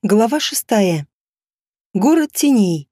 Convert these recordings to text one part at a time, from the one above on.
Глава 6. Город теней.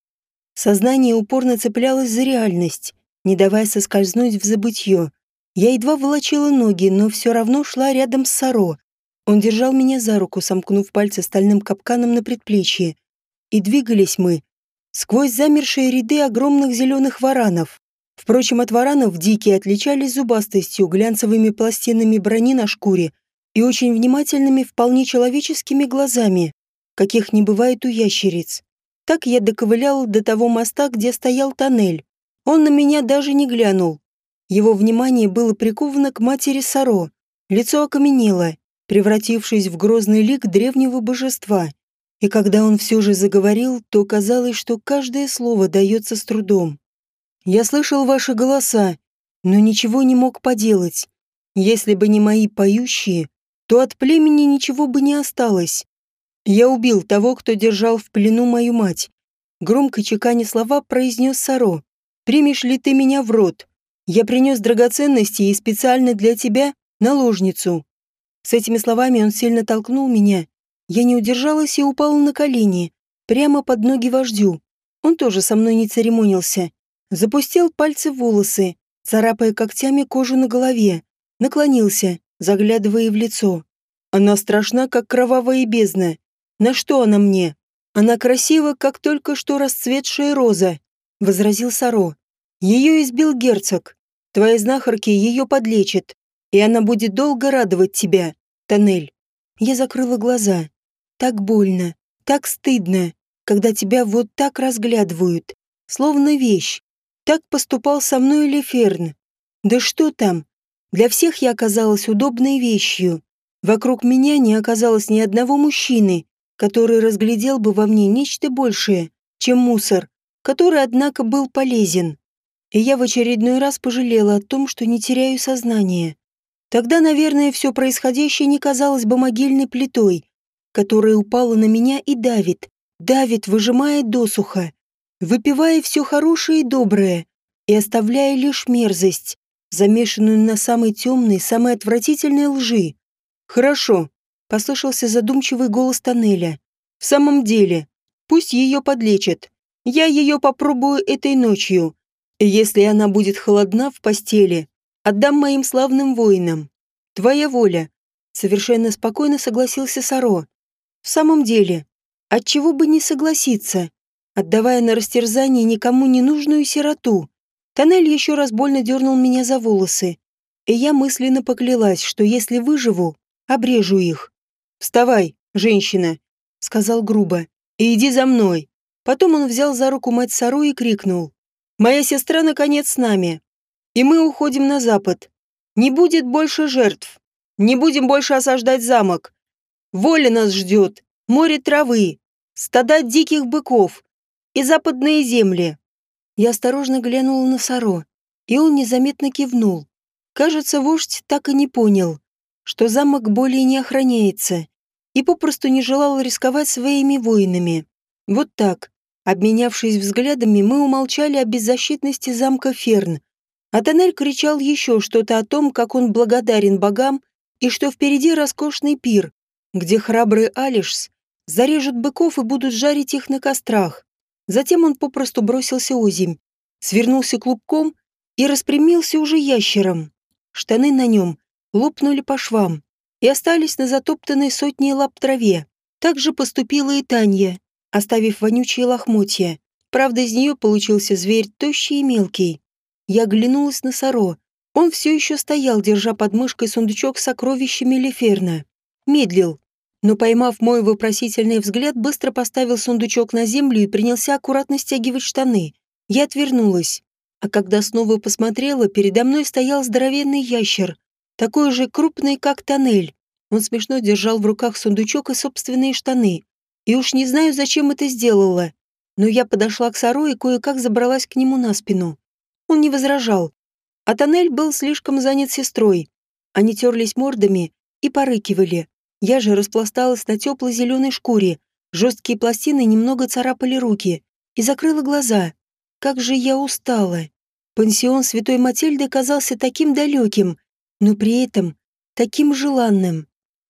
Сознание упорно цеплялось за реальность, не давая соскользнуть в забытье. Я едва волочила ноги, но все равно шла рядом с Саро. Он держал меня за руку, сомкнув пальцы стальным капканом на предплечье. И двигались мы сквозь замершие ряды огромных зеленых варанов. Впрочем, от варанов дикие отличались зубастостью, глянцевыми пластинами брони на шкуре и очень внимательными, вполне человеческими глазами, каких не бывает у ящериц. Так я доковылял до того моста, где стоял тоннель. Он на меня даже не глянул. Его внимание было приковано к матери Саро. Лицо окаменело, превратившись в грозный лик древнего божества. И когда он все же заговорил, то казалось, что каждое слово дается с трудом. «Я слышал ваши голоса, но ничего не мог поделать. Если бы не мои поющие, то от племени ничего бы не осталось. Я убил того, кто держал в плену мою мать. Громко чеканя слова произнес Саро. Примешь ли ты меня в рот? Я принес драгоценности и специально для тебя наложницу. С этими словами он сильно толкнул меня. Я не удержалась и упала на колени, прямо под ноги вождю. Он тоже со мной не церемонился. Запустил пальцы в волосы, царапая когтями кожу на голове. Наклонился, заглядывая в лицо. Она страшна, как кровавая бездна. На что она мне? Она красива, как только что расцветшая роза, возразил Саро. Ее избил герцог. Твои знахарки ее подлечат, и она будет долго радовать тебя, Тоннель. Я закрыла глаза. Так больно, так стыдно, когда тебя вот так разглядывают, словно вещь. Так поступал со мной Леферн. Да что там? Для всех я оказалась удобной вещью. Вокруг меня не оказалось ни одного мужчины, который разглядел бы во мне нечто большее, чем мусор, который, однако, был полезен. И я в очередной раз пожалела о том, что не теряю сознание. Тогда, наверное, все происходящее не казалось бы могильной плитой, которая упала на меня и давит, выжимая досуха, выпивая все хорошее и доброе и оставляя лишь мерзость, замешанную на самой темной, самой отвратительной лжи. «Хорошо», — послышался задумчивый голос Тоннеля. «В самом деле, пусть ее подлечат. Я ее попробую этой ночью. И если она будет холодна в постели, отдам моим славным воинам. Твоя воля», — совершенно спокойно согласился Саро. «В самом деле, отчего бы не согласиться, отдавая на растерзание никому не нужную сироту?» Тоннель еще раз больно дернул меня за волосы, и я мысленно поклялась, что если выживу, обрежу их. «Вставай, женщина», — сказал грубо, — «и иди за мной». Потом он взял за руку мать Сару и крикнул. «Моя сестра, наконец, с нами. И мы уходим на запад. Не будет больше жертв. Не будем больше осаждать замок. Воля нас ждет, море травы, стада диких быков и западные земли». Я осторожно глянула на Саро, и он незаметно кивнул. Кажется, вождь так и не понял, что замок более не охраняется, и попросту не желал рисковать своими воинами. Вот так, обменявшись взглядами, мы умолчали о беззащитности замка Ферн. А Тоннель кричал еще что-то о том, как он благодарен богам и что впереди роскошный пир, где храбрые Алишс зарежут быков и будут жарить их на кострах. Затем он попросту бросился озимь, свернулся клубком и распрямился уже ящером. Штаны на нем лопнули по швам и остались на затоптанной сотней лап траве. Так же поступила и Танья, оставив вонючие лохмотья. Правда, из нее получился зверь тощий и мелкий. Я оглянулась на Саро. Он все еще стоял, держа под мышкой сундучок с сокровищами Леферна. Медлил, но, поймав мой вопросительный взгляд, быстро поставил сундучок на землю и принялся аккуратно стягивать штаны. Я отвернулась. А когда снова посмотрела, передо мной стоял здоровенный ящер, такой же крупный, как Тоннель. Он смешно держал в руках сундучок и собственные штаны. И уж не знаю, зачем это сделала, но я подошла к Саро и кое-как забралась к нему на спину. Он не возражал, а Тоннель был слишком занят сестрой. Они терлись мордами и порыкивали. Я же распласталась на теплой зеленой шкуре, жесткие пластины немного царапали руки, и закрыла глаза. Как же я устала. Пансион Святой Матильды казался таким далеким, но при этом таким желанным.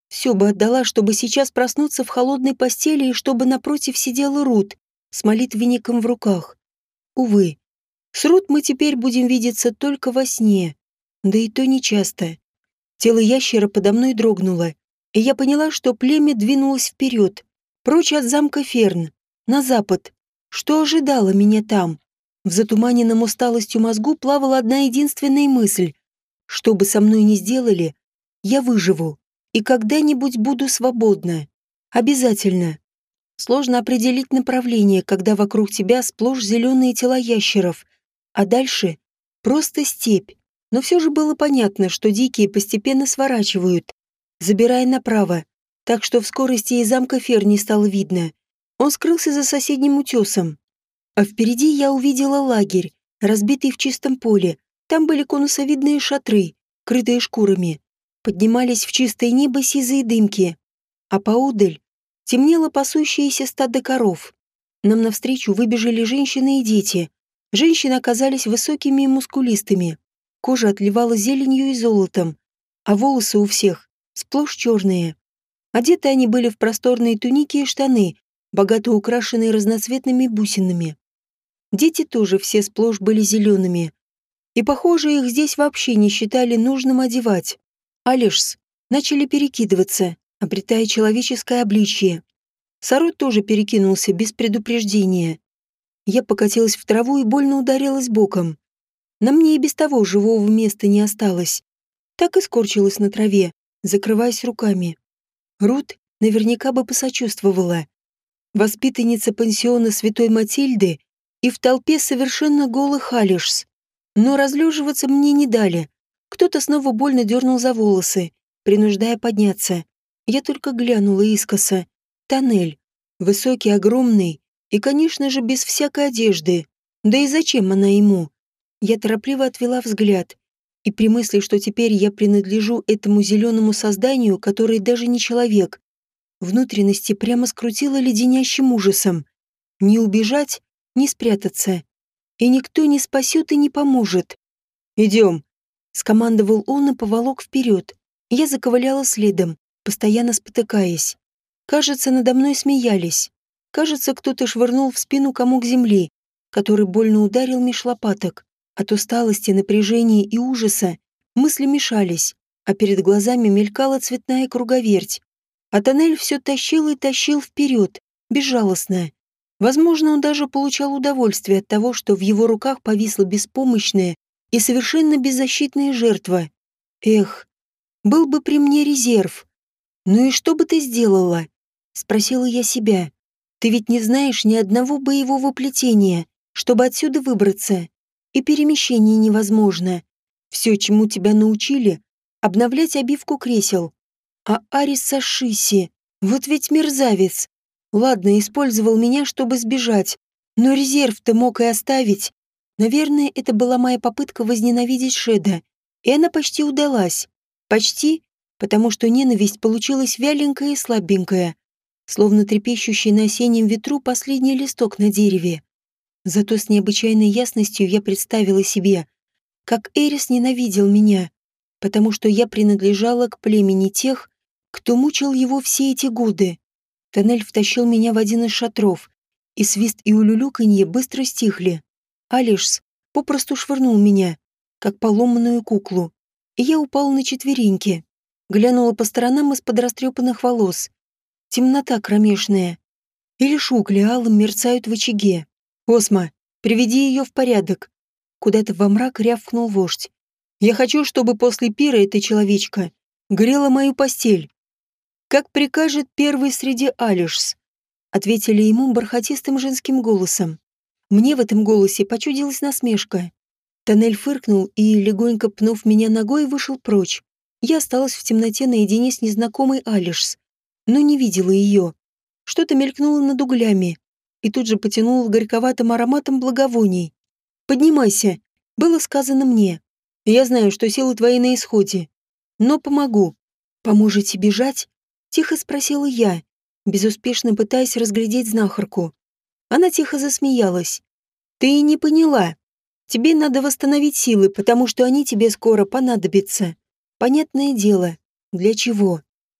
Все бы отдала, чтобы сейчас проснуться в холодной постели и чтобы напротив сидела Рут с молитвенником в руках. Увы, с Рут мы теперь будем видеться только во сне, да и то нечасто. Тело ящера подо мной дрогнуло, и я поняла, что племя двинулось вперед, прочь от замка Ферн, на запад. Что ожидало меня там? В затуманенном усталостью мозгу плавала одна единственная мысль. Что бы со мной ни сделали, я выживу и когда-нибудь буду свободна. Обязательно. Сложно определить направление, когда вокруг тебя сплошь зеленые тела ящеров, а дальше просто степь. Но все же было понятно, что дикие постепенно сворачивают, забирая направо, так что в скорости и замка Фер не стало видно. Он скрылся за соседним утесом. А впереди я увидела лагерь, разбитый в чистом поле. Там были конусовидные шатры, крытые шкурами. Поднимались в чистое небо сизые дымки. А поодаль темнело пасущееся стадо коров. Нам навстречу выбежали женщины и дети. Женщины оказались высокими и мускулистыми. Кожа отливала зеленью и золотом, а волосы у всех сплошь черные. Одеты они были в просторные туники и штаны, богато украшенные разноцветными бусинами. Дети тоже все сплошь были зелеными. И, похоже, их здесь вообще не считали нужным одевать. Алишс начали перекидываться, обретая человеческое обличье. Сарот тоже перекинулся без предупреждения. Я покатилась в траву и больно ударилась боком. На мне и без того живого места не осталось. Так и скорчилась на траве, закрываясь руками. Рут наверняка бы посочувствовала. Воспитанница пансиона Святой Матильды и в толпе совершенно голых Алишс. Но разлеживаться мне не дали. Кто-то снова больно дернул за волосы, принуждая подняться. Я только глянула искоса. Тоннель. Высокий, огромный и, конечно же, без всякой одежды. Да и зачем она ему? Я торопливо отвела взгляд. И при мысли, что теперь я принадлежу этому зеленому созданию, который даже не человек, внутренности прямо скрутило леденящим ужасом. Не убежать, не спрятаться. И никто не спасет и не поможет. «Идем», — скомандовал он и поволок вперед. Я заковыляла следом, постоянно спотыкаясь. Кажется, надо мной смеялись. Кажется, кто-то швырнул в спину комок земли, который больно ударил меж лопаток. От усталости, напряжения и ужаса мысли мешались, а перед глазами мелькала цветная круговерть. А тоннель все тащил и тащил вперед, безжалостно. Возможно, он даже получал удовольствие от того, что в его руках повисла беспомощная и совершенно беззащитная жертва. Эх, был бы при мне резерв. «Ну и что бы ты сделала?» — спросила я себя. «Ты ведь не знаешь ни одного боевого плетения, чтобы отсюда выбраться. И перемещение невозможно. Все, чему тебя научили, обновлять обивку кресел. А Арис Сашиси, вот ведь мерзавец. Ладно, использовал меня, чтобы сбежать, но резерв-то мог и оставить. Наверное, это была моя попытка возненавидеть Шеда, и она почти удалась. Почти, потому что ненависть получилась вяленькая и слабенькая, словно трепещущий на осеннем ветру последний листок на дереве. Зато с необычайной ясностью я представила себе, как Эрис ненавидел меня, потому что я принадлежала к племени тех, кто мучил его все эти годы. Тоннель втащил меня в один из шатров, и свист и улюлюканье быстро стихли. Алишс попросту швырнул меня, как поломанную куклу, и я упала на четвереньки, глянула по сторонам из-под растрепанных волос. Темнота кромешная. И лишь угли алым мерцают в очаге. «Осма, приведи ее в порядок!» Куда-то во мрак рявкнул вождь. «Я хочу, чтобы после пира эта человечка грела мою постель». «Как прикажет первый среди Алишс», ответили ему бархатистым женским голосом. Мне в этом голосе почудилась насмешка. Тоннель фыркнул и, легонько пнув меня ногой, вышел прочь. Я осталась в темноте наедине с незнакомой Алишс, но не видела ее. Что-то мелькнуло над углями и тут же потянуло горьковатым ароматом благовоний. «Поднимайся», — было сказано мне. «Я знаю, что силы твои на исходе, но помогу». «Поможете бежать?» — тихо спросила я, безуспешно пытаясь разглядеть знахарку. Она тихо засмеялась. «Ты и не поняла. Тебе надо восстановить силы, потому что они тебе скоро понадобятся. Понятное дело. Для чего?»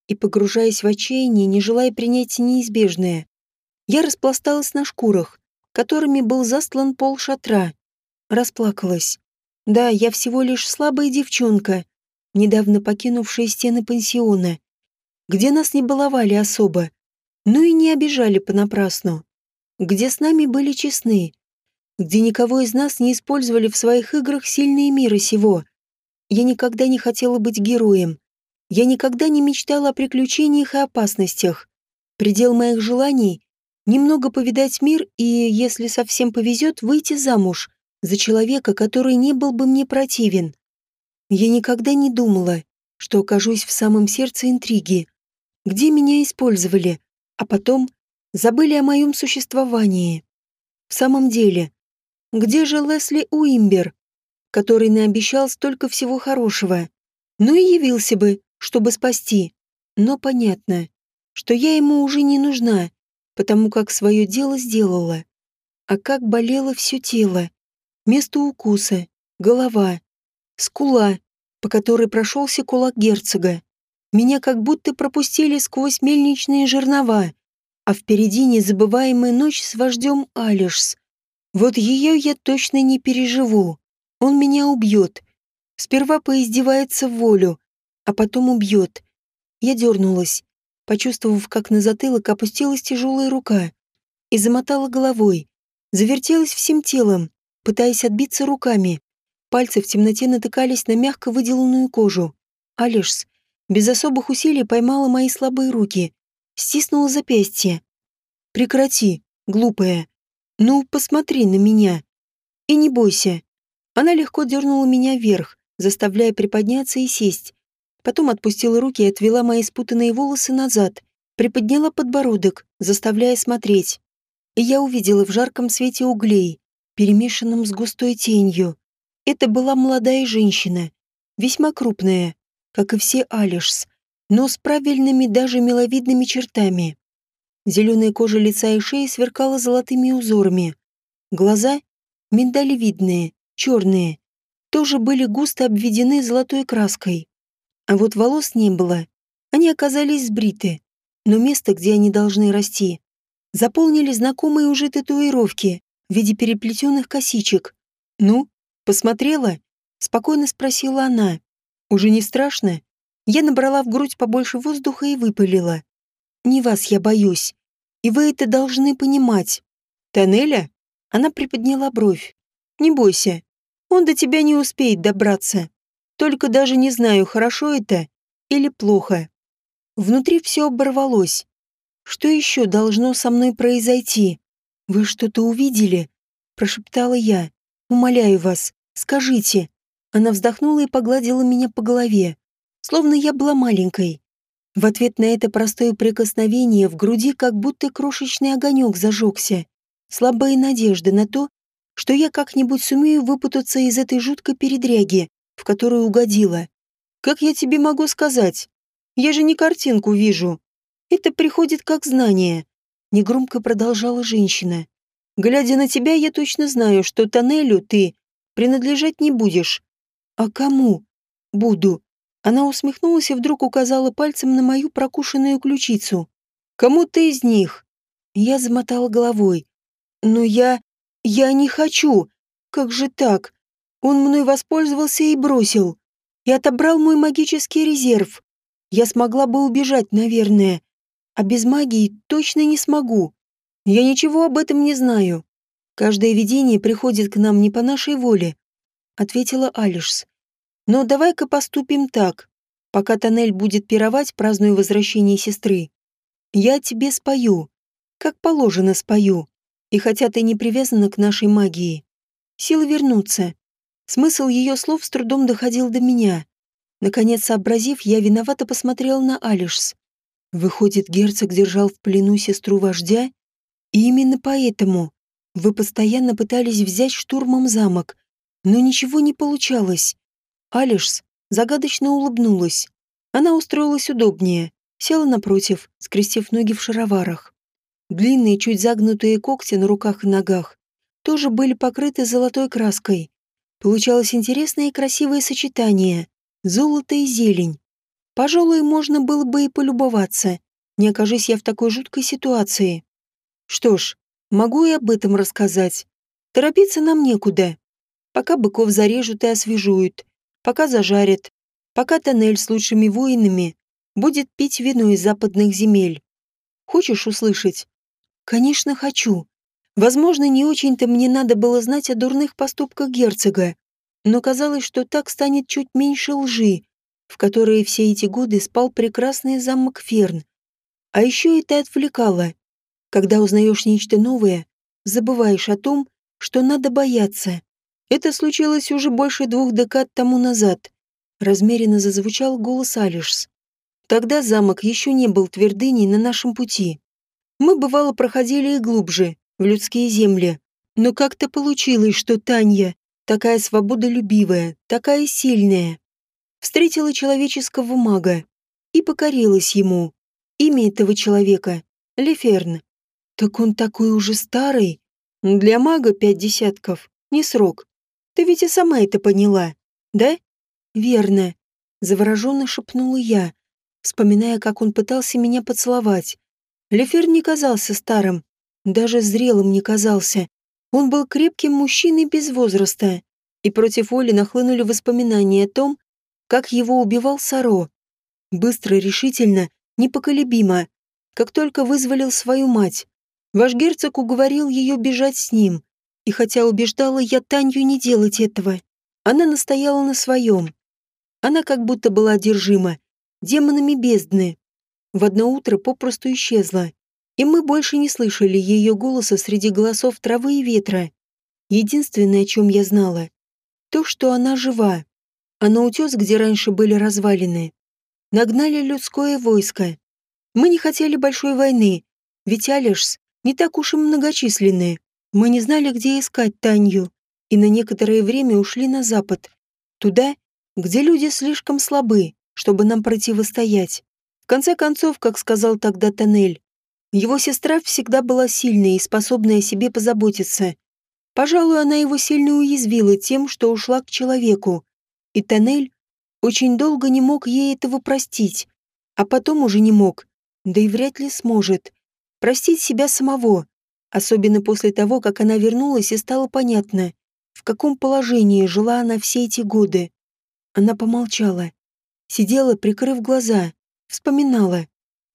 и погружаясь в отчаяние, не желая принять неизбежное. Я распласталась на шкурах, которыми был застлан пол шатра. Расплакалась. Да, я всего лишь слабая девчонка, недавно покинувшая стены пансиона, где нас не баловали особо, но и не обижали понапрасну, где с нами были честны, где никого из нас не использовали в своих играх сильные мира сего. Я никогда не хотела быть героем. Я никогда не мечтала о приключениях и опасностях. Предел моих желаний — немного повидать мир и, если совсем повезет, выйти замуж за человека, который не был бы мне противен. Я никогда не думала, что окажусь в самом сердце интриги, где меня использовали, а потом забыли о моем существовании. В самом деле, где же Лесли Уимбер, который наобещал столько всего хорошего? Ну и явился бы, чтобы спасти. Но понятно, что я ему уже не нужна, потому как свое дело сделала. А как болело все тело. Место укуса, голова, скула, по которой прошелся кулак герцога. Меня как будто пропустили сквозь мельничные жернова, а впереди незабываемая ночь с вождем Алишс. Вот ее я точно не переживу. Он меня убьет. Сперва поиздевается в волю, а потом убьет. Я дернулась, почувствовав, как на затылок опустилась тяжелая рука, и замотала головой, завертелась всем телом, пытаясь отбиться руками. Пальцы в темноте натыкались на мягко выделанную кожу. Алишс без особых усилий поймала мои слабые руки, стиснула запястье. «Прекрати, глупая. Ну, посмотри на меня. И не бойся». Она легко дернула меня вверх, заставляя приподняться и сесть. Потом отпустила руки и отвела мои спутанные волосы назад, приподняла подбородок, заставляя смотреть. И я увидела в жарком свете углей, перемешанном с густой тенью. Это была молодая женщина, весьма крупная, как и все Алишс, но с правильными даже миловидными чертами. Зеленая кожа лица и шеи сверкала золотыми узорами. Глаза, миндалевидные, черные, тоже были густо обведены золотой краской. А вот волос не было. Они оказались сбриты, но место, где они должны расти, заполнили знакомые уже татуировки в виде переплетенных косичек. «Ну, посмотрела?» — спокойно спросила она. «Уже не страшно?» Я набрала в грудь побольше воздуха и выпалила. «Не вас я боюсь. И вы это должны понимать». «Тоннеля?» Она приподняла бровь. «Не бойся. Он до тебя не успеет добраться. Только даже не знаю, хорошо это или плохо». Внутри все оборвалось. Что еще должно со мной произойти? «Вы что-то увидели?» — прошептала я. «Умоляю вас, скажите». Она вздохнула и погладила меня по голове, словно я была маленькой. В ответ на это простое прикосновение в груди как будто крошечный огонек зажегся. Слабая надежда на то, что я как-нибудь сумею выпутаться из этой жуткой передряги, в которую угодила. «Как я тебе могу сказать? Я же не картинку вижу. Это приходит как знание», — негромко продолжала женщина. «Глядя на тебя, я точно знаю, что тоннелю ты принадлежать не будешь». «А кому?» «Буду». Она усмехнулась и вдруг указала пальцем на мою прокушенную ключицу. «Кому-то из них». Я замотала головой. «Но я не хочу. Как же так? Он мной воспользовался и бросил. И отобрал мой магический резерв. Я смогла бы убежать, наверное. А без магии точно не смогу. Я ничего об этом не знаю. Каждое видение приходит к нам не по нашей воле», — ответила Алишс. «Но давай-ка поступим так. Пока тоннель будет пировать, празднуя возвращение сестры, я тебе спою. Как положено спою. И хотя ты не привязана к нашей магии, силы вернутся». Смысл ее слов с трудом доходил до меня. Наконец, сообразив, я виновато посмотрела на Алишс. Выходит, герцог держал в плену сестру вождя? И именно поэтому вы постоянно пытались взять штурмом замок, но ничего не получалось. Алишс загадочно улыбнулась. Она устроилась удобнее, села напротив, скрестив ноги в шароварах. Длинные, чуть загнутые когти на руках и ногах тоже были покрыты золотой краской. Получалось интересное и красивое сочетание — золото и зелень. Пожалуй, можно было бы и полюбоваться, не окажись я в такой жуткой ситуации. Что ж, могу и об этом рассказать. Торопиться нам некуда. Пока быков зарежут и освежуют, пока зажарят, пока тоннель с лучшими воинами будет пить вино из западных земель. Хочешь услышать? Конечно, хочу. Возможно, не очень-то мне надо было знать о дурных поступках герцога, но казалось, что так станет чуть меньше лжи, в которой все эти годы спал прекрасный замок Ферн. А еще это отвлекало. Когда узнаешь нечто новое, забываешь о том, что надо бояться. Это случилось уже больше 2 декад тому назад. Размеренно зазвучал голос Алишс. Тогда замок еще не был твердыней на нашем пути. Мы, бывало, проходили и глубже, в людские земли. Но как-то получилось, что Танья, такая свободолюбивая, такая сильная, встретила человеческого мага и покорилась ему. Имя этого человека — Леферн. Так он такой уже старый. Для мага 5 десятков — не срок. Ты ведь и сама это поняла, да? Верно. Завороженно шепнула я, вспоминая, как он пытался меня поцеловать. Лефер не казался старым, даже зрелым не казался. Он был крепким мужчиной без возраста, и против воли нахлынули воспоминания о том, как его убивал Саро. Быстро, решительно, непоколебимо, как только вызволил свою мать. Ваш герцог уговорил ее бежать с ним, и хотя убеждала я Танью не делать этого, она настояла на своем. Она как будто была одержима демонами бездны. В одно утро попросту исчезла, и мы больше не слышали ее голоса среди голосов травы и ветра. Единственное, о чем я знала, то, что она жива, а на утес, где раньше были развалины, нагнали людское войско. Мы не хотели большой войны, ведь Алишс не так уж и многочисленны. Мы не знали, где искать Танью, и на некоторое время ушли на запад, туда, где люди слишком слабы, чтобы нам противостоять. В конце концов, как сказал тогда Тоннель, его сестра всегда была сильной и способной о себе позаботиться. Пожалуй, она его сильно уязвила тем, что ушла к человеку, и Тоннель очень долго не мог ей этого простить, а потом уже не мог, да и вряд ли сможет, простить себя самого, особенно после того, как она вернулась и стало понятно, в каком положении жила она все эти годы. Она помолчала, сидела, прикрыв глаза, вспоминала.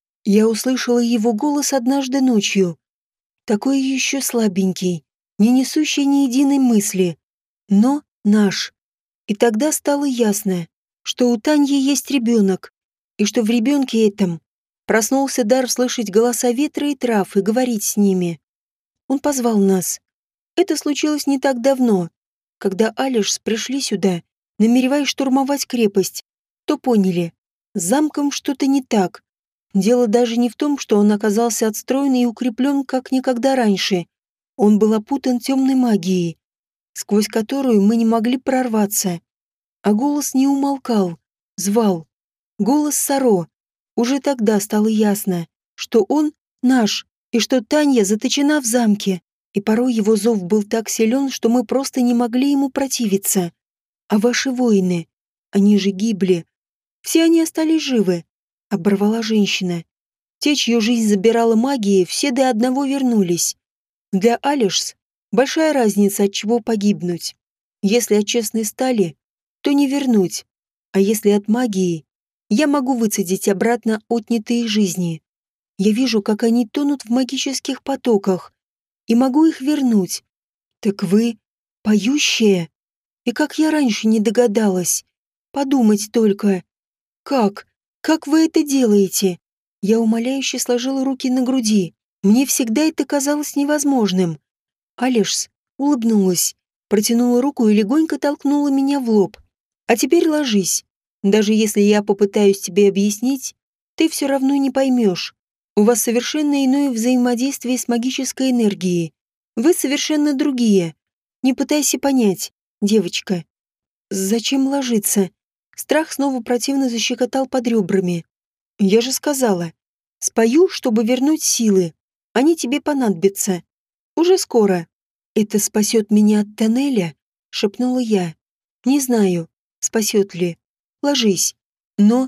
Я услышала его голос однажды ночью, такой еще слабенький, не несущий ни единой мысли, но наш. И тогда стало ясно, что у Таньи есть ребенок, и что в ребенке этом проснулся дар слышать голоса ветра и трав и говорить с ними. Он позвал нас. Это случилось не так давно, когда Алишс пришли сюда, намереваясь штурмовать крепость, то поняли, с замком что-то не так. Дело даже не в том, что он оказался отстроен и укреплен как никогда раньше. Он был опутан темной магией, сквозь которую мы не могли прорваться. А голос не умолкал, звал. Голос Саро. Уже тогда стало ясно, что он наш, и что Танья заточена в замке. И порой его зов был так силен, что мы просто не могли ему противиться. А ваши воины, они же гибли. Все они остались живы, оборвала женщина. Те, чью жизнь забирала магия, все до одного вернулись. Для Алишс большая разница, от чего погибнуть. Если от честной стали, то не вернуть. А если от магии, я могу выцедить обратно отнятые жизни. Я вижу, как они тонут в магических потоках, и могу их вернуть. Так вы поющая? И как я раньше не догадалась. Подумать только. Как? Как вы это делаете? Я умоляюще сложила руки на груди. Мне всегда это казалось невозможным. Алишс улыбнулась, протянула руку и легонько толкнула меня в лоб. А теперь ложись. Даже если я попытаюсь тебе объяснить, ты все равно не поймешь. У вас совершенно иное взаимодействие с магической энергией. Вы совершенно другие. Не пытайся понять, девочка. Зачем ложиться? Страх снова противно защекотал под ребрами. Я же сказала. Спою, чтобы вернуть силы. Они тебе понадобятся. Уже скоро. Это спасет меня от тоннеля? Шепнула я. Не знаю, спасет ли. Ложись. Но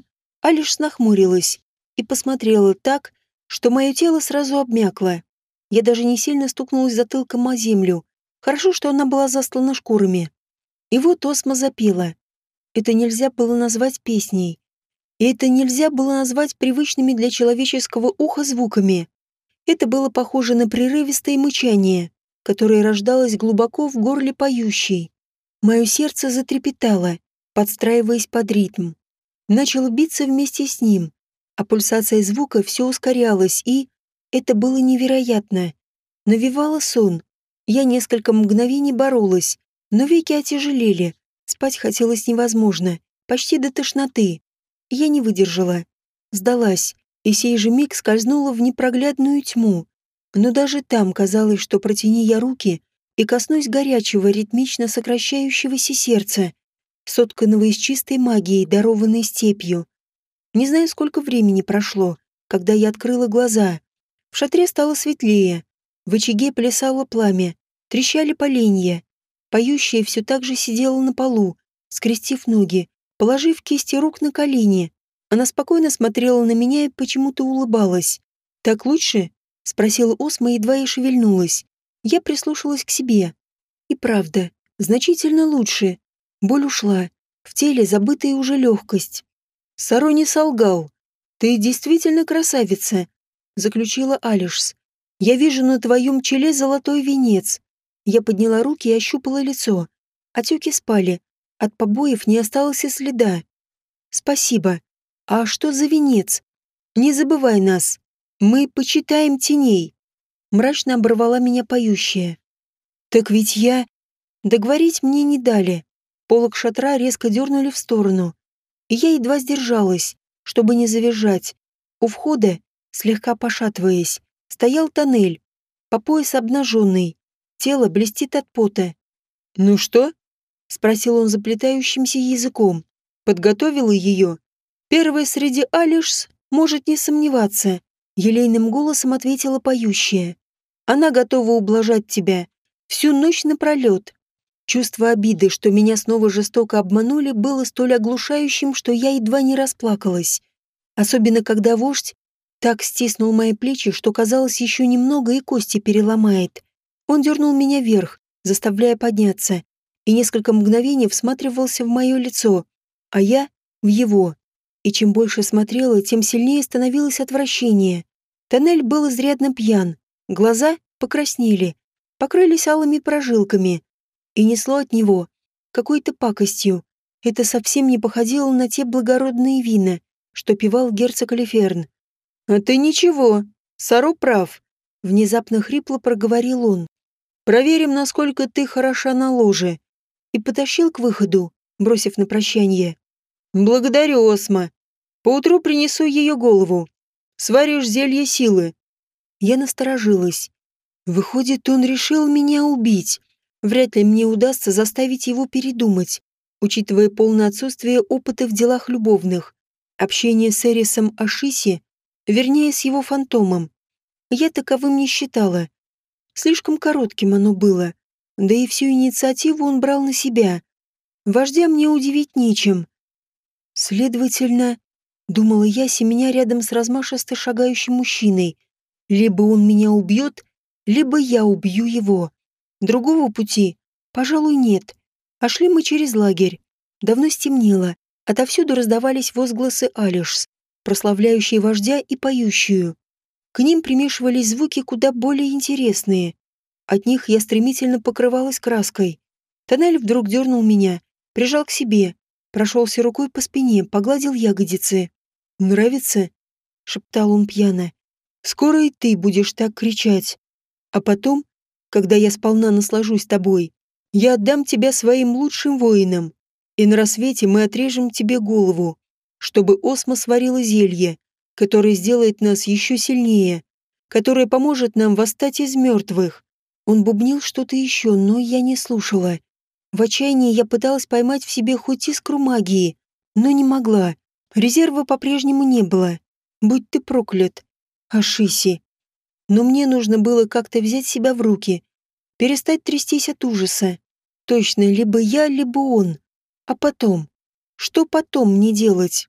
Алиш нахмурилась и посмотрела так, что мое тело сразу обмякло. Я даже не сильно стукнулась затылком о землю. Хорошо, что она была застлана шкурами. И вот Осма запела. Это нельзя было назвать песней. И это нельзя было назвать привычными для человеческого уха звуками. Это было похоже на прерывистое мычание, которое рождалось глубоко в горле поющей. Мое сердце затрепетало, подстраиваясь под ритм. Начало биться вместе с ним, а пульсация звука все ускорялась, и... Это было невероятно. Навевало сон. Я несколько мгновений боролась, но веки отяжелели. Спать хотелось невозможно, почти до тошноты. Я не выдержала. Сдалась, и сей же миг скользнула в непроглядную тьму. Но даже там казалось, что протяни я руки и коснусь горячего, ритмично сокращающегося сердца, сотканного из чистой магии, дарованной степью. Не знаю, сколько времени прошло, когда я открыла глаза. В шатре стало светлее. В очаге плясало пламя, трещали поленья. Поющая все так же сидела на полу, скрестив ноги, положив кисти рук на колени. Она спокойно смотрела на меня и почему-то улыбалась. «Так лучше?» — спросила Осма, едва я шевельнулась. Я прислушалась к себе. И правда, значительно лучше. Боль ушла. В теле забытая уже легкость. Саро не солгал. «Ты действительно красавица», — заключила Алишс. «Я вижу на твоем челе золотой венец». Я подняла руки и ощупала лицо. Отеки спали. От побоев не осталось и следа. «Спасибо. А что за венец? Не забывай нас. Мы почитаем теней». Мрачно оборвала меня поющая. «Так ведь я...» Договорить мне не дали. Полог шатра резко дернули в сторону. И я едва сдержалась, чтобы не завизжать. У входа, слегка пошатываясь, стоял тоннель, по пояс обнаженный. Тело блестит от пота. «Ну что?» — спросил он заплетающимся языком. «Подготовила ее?» «Первая среди Алишс может не сомневаться», — елейным голосом ответила поющая. «Она готова ублажать тебя всю ночь напролет». Чувство обиды, что меня снова жестоко обманули, было столь оглушающим, что я едва не расплакалась. Особенно когда вождь так стиснул мои плечи, что казалось, еще немного и кости переломает. Он дернул меня вверх, заставляя подняться, и несколько мгновений всматривался в мое лицо, а я — в его. И чем больше смотрела, тем сильнее становилось отвращение. Тоннель был изрядно пьян, глаза покраснели, покрылись алыми прожилками, и несло от него какой-то пакостью. Это совсем не походило на те благородные вина, что пивал герцог Алиферн. «А ты ничего, Саро прав», — внезапно хрипло проговорил он. «Проверим, насколько ты хороша на ложе». И потащил к выходу, бросив на прощание. «Благодарю, Осма. Поутру принесу ее голову. Сваришь зелье силы». Я насторожилась. Выходит, он решил меня убить. Вряд ли мне удастся заставить его передумать, учитывая полное отсутствие опыта в делах любовных. Общение с Эрисом Ашиси, вернее, с его фантомом, я таковым не считала. Слишком коротким оно было, да и всю инициативу он брал на себя. Вождя мне удивить нечем. Следовательно, думала я, семеня рядом с размашисто шагающим мужчиной, либо он меня убьет, либо я убью его. Другого пути, пожалуй, нет. А шли мы через лагерь. Давно стемнело. Отовсюду раздавались возгласы Алишс, прославляющие вождя и поющую. К ним примешивались звуки куда более интересные. От них я стремительно покрывалась краской. Тоннель вдруг дернул меня, прижал к себе, прошелся рукой по спине, погладил ягодицы. «Нравится?» — шептал он пьяно. «Скоро и ты будешь так кричать. А потом, когда я сполна наслажусь тобой, я отдам тебя своим лучшим воинам, и на рассвете мы отрежем тебе голову, чтобы Осма сварила зелье, которое сделает нас еще сильнее, которое поможет нам восстать из мертвых». Он бубнил что-то еще, но я не слушала. В отчаянии я пыталась поймать в себе хоть искру магии, но не могла. Резерва по-прежнему не было. Будь ты проклят, Ашиси. Но мне нужно было как-то взять себя в руки, перестать трястись от ужаса. Точно, либо я, либо он. А потом? Что потом мне делать?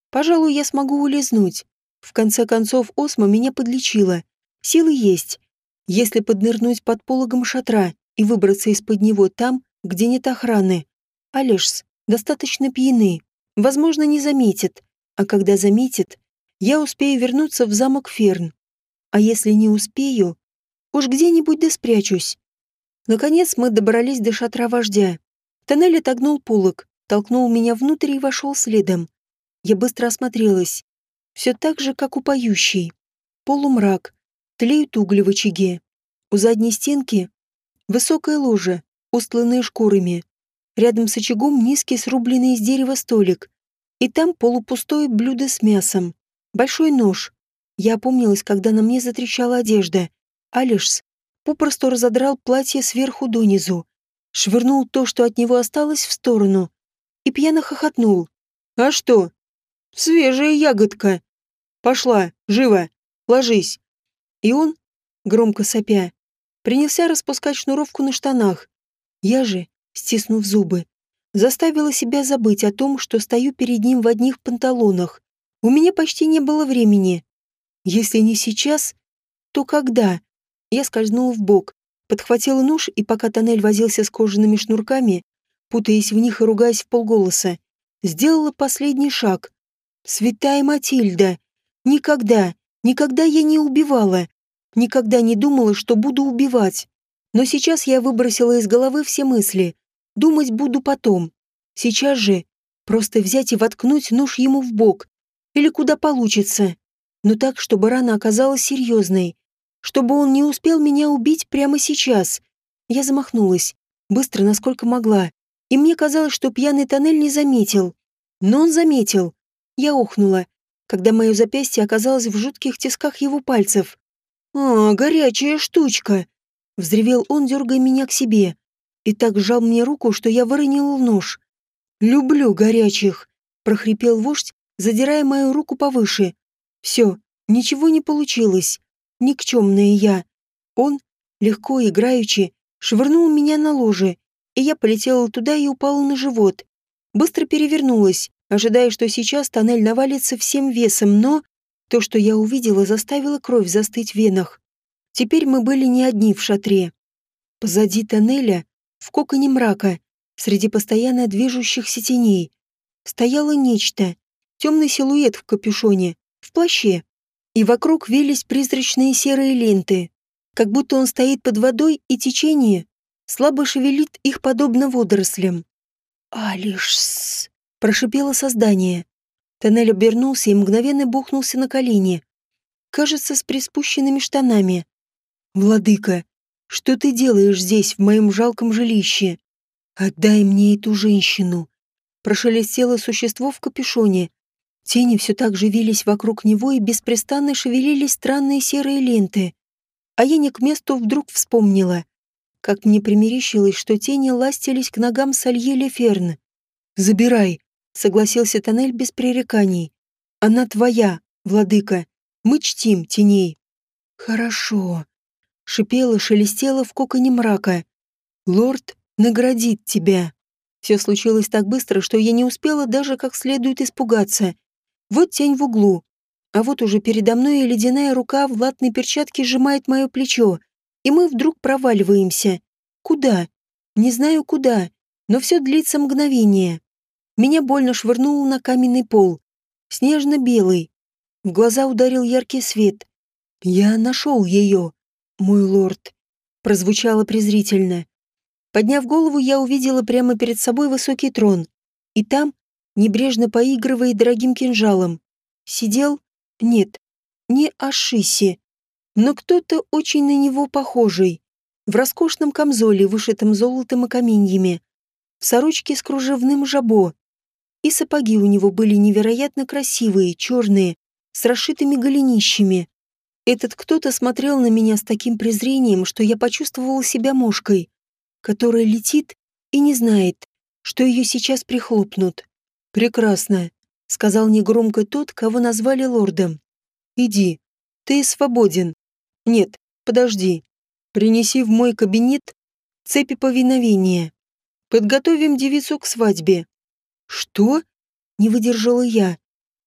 Пожалуй, я смогу улизнуть. В конце концов, Осма меня подлечила. Силы есть. Если поднырнуть под пологом шатра и выбраться из-под него там, где нет охраны. Алешс достаточно пьяны. Возможно, не заметит. А когда заметит, я успею вернуться в замок Ферн. А если не успею, уж где-нибудь да спрячусь. Наконец мы добрались до шатра вождя. Тоннель отогнул полог, толкнул меня внутрь и вошел следом. Я быстро осмотрелась. Все так же, как у поющей. Полумрак. Тлеют угли в очаге. У задней стенки высокая ложа, устланная шкурами. Рядом с очагом низкий срубленный из дерева столик. И там полупустое блюдо с мясом. Большой нож. Я опомнилась, когда на мне затрещала одежда. Алишс попросту разодрал платье сверху донизу. Швырнул то, что от него осталось, в сторону. И пьяно хохотнул. «А что? Свежая ягодка. Пошла, живо, ложись». И он, громко сопя, принялся распускать шнуровку на штанах. Я же, стиснув зубы, заставила себя забыть о том, что стою перед ним в одних панталонах. У меня почти не было времени. Если не сейчас, то когда? Я скользнула вбок, подхватила нож, и пока Тоннель возился с кожаными шнурками, путаясь в них и ругаясь вполголоса, сделала последний шаг. Святая Матильда! Никогда, никогда я не убивала. Никогда не думала, что буду убивать. Но сейчас я выбросила из головы все мысли. Думать буду потом. Сейчас же просто взять и воткнуть нож ему в бок. Или куда получится. Но так, чтобы рана оказалась серьезной. Чтобы он не успел меня убить прямо сейчас. Я замахнулась. Быстро, насколько могла. И мне казалось, что пьяный Тоннель не заметил. Но он заметил. Я охнула, когда мое запястье оказалось в жутких тисках его пальцев. «А, горячая штучка!» — взревел он, дергая меня к себе. И так сжал мне руку, что я выронила нож. «Люблю горячих!» — прохрипел вождь, задирая мою руку повыше. «Все, ничего не получилось. Никчемная я». Он, легко играючи, швырнул меня на ложе, и я полетела туда и упала на живот. Быстро перевернулась, ожидая, что сейчас тоннель навалится всем весом, но то, что я увидела, заставило кровь застыть в венах. Теперь мы были не одни в шатре. Позади тоннеля, в коконе мрака, среди постоянно движущихся теней, стояло нечто, темный силуэт в капюшоне, в плаще, и вокруг вились призрачные серые ленты, как будто он стоит под водой, и течение слабо шевелит их подобно водорослям. «Алишс!» — прошипело создание. Тоннель обернулся и мгновенно бухнулся на колени. Кажется, с приспущенными штанами. «Владыка, что ты делаешь здесь, в моем жалком жилище? Отдай мне эту женщину!» Прошелестело существо в капюшоне. Тени все так же вились вокруг него, и беспрестанно шевелились странные серые ленты. А я не к месту вдруг вспомнила, как мне примерещилось, что тени ластились к ногам Салье Леферн. «Забирай», — согласился Тоннель без пререканий. «Она твоя, владыка. Мы чтим теней». «Хорошо», — шипела, шелестела в коконе мрака. «Лорд наградит тебя». Все случилось так быстро, что я не успела даже как следует испугаться. Вот тень в углу, а вот уже передо мной и ледяная рука в латной перчатке сжимает мое плечо, и мы вдруг проваливаемся. Куда? Не знаю куда, но все длится мгновение. Меня больно швырнуло на каменный пол. Снежно-белый. В глаза ударил яркий свет. «Я нашел ее, мой лорд», — прозвучало презрительно. Подняв голову, я увидела прямо перед собой высокий трон. И там, небрежно поигрывая дорогим кинжалом, сидел... Нет, не Ашиси, но кто-то очень на него похожий. В роскошном камзоле, вышитом золотом и каменьями. В сорочке с кружевным жабо. И сапоги у него были невероятно красивые, черные, с расшитыми голенищами. Этот кто-то смотрел на меня с таким презрением, что я почувствовала себя мошкой, которая летит и не знает, что ее сейчас прихлопнут. «Прекрасно», — сказал негромко тот, кого назвали лордом. «Иди, ты свободен. Нет, подожди. Принеси в мой кабинет цепи повиновения. Подготовим девицу к свадьбе». «Что?» — не выдержала я.